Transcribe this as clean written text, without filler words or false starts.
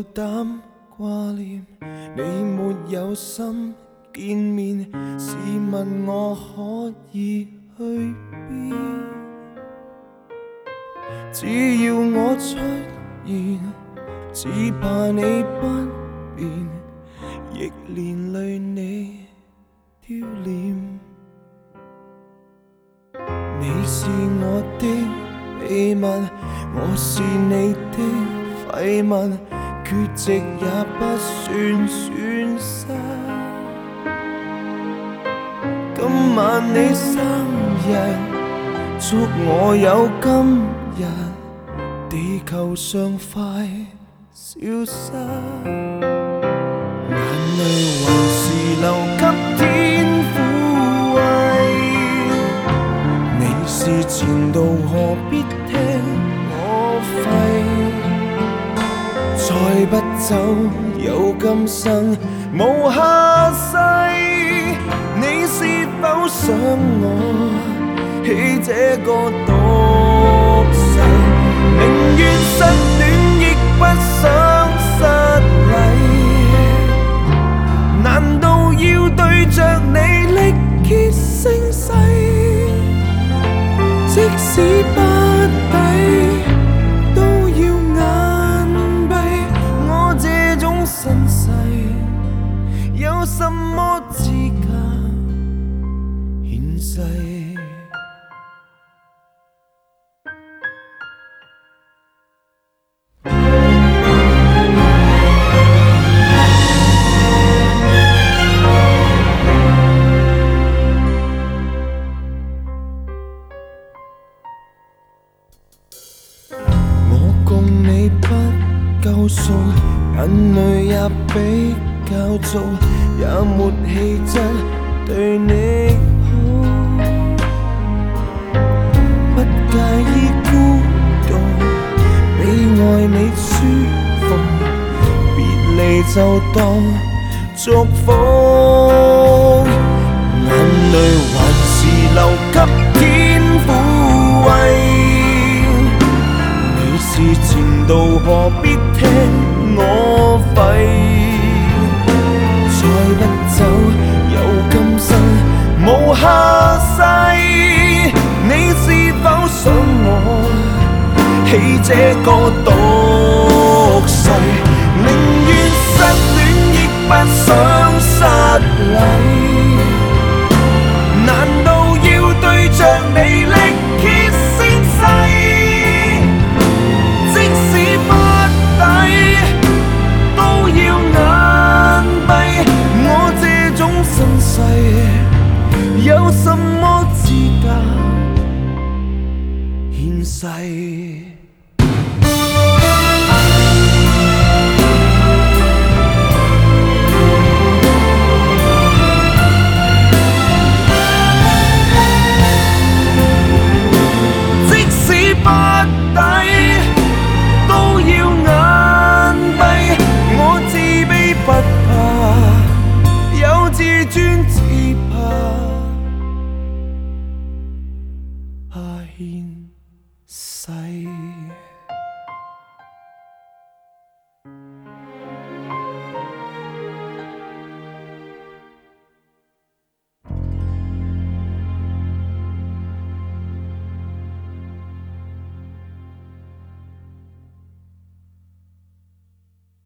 胆挂念，你没有心见面，试问我可以去边？只要我出现，只怕你不便，亦连累你丢脸。你是我的秘密，我是你的废物，缺席也不算损失。今晚你生日，祝我有今日，地球上快消失。眼泪还是留给天撫慰，你是前度何必听我吠？再不走有今生无下世，你是否想我起这个毒誓？宁愿失恋亦不想失礼，难道要对着你力竭声嘶？即使不抵都要眼闭，我这种身世有什么资格献世？够数，眼泪也比较早，也没气质对你好，不介意孤独，比爱你舒服，别离就当祝福，眼泪还是留给天抚慰。是前度何必聽我吠？再不走有今生無下世，你是否想我起這個毒誓？寧願失戀亦不想失禮，難道要對着你力竭聲嘶？有什麼資格獻世？即使不抵，都要眼閉。我自卑不怕，有自尊只怕。獻世。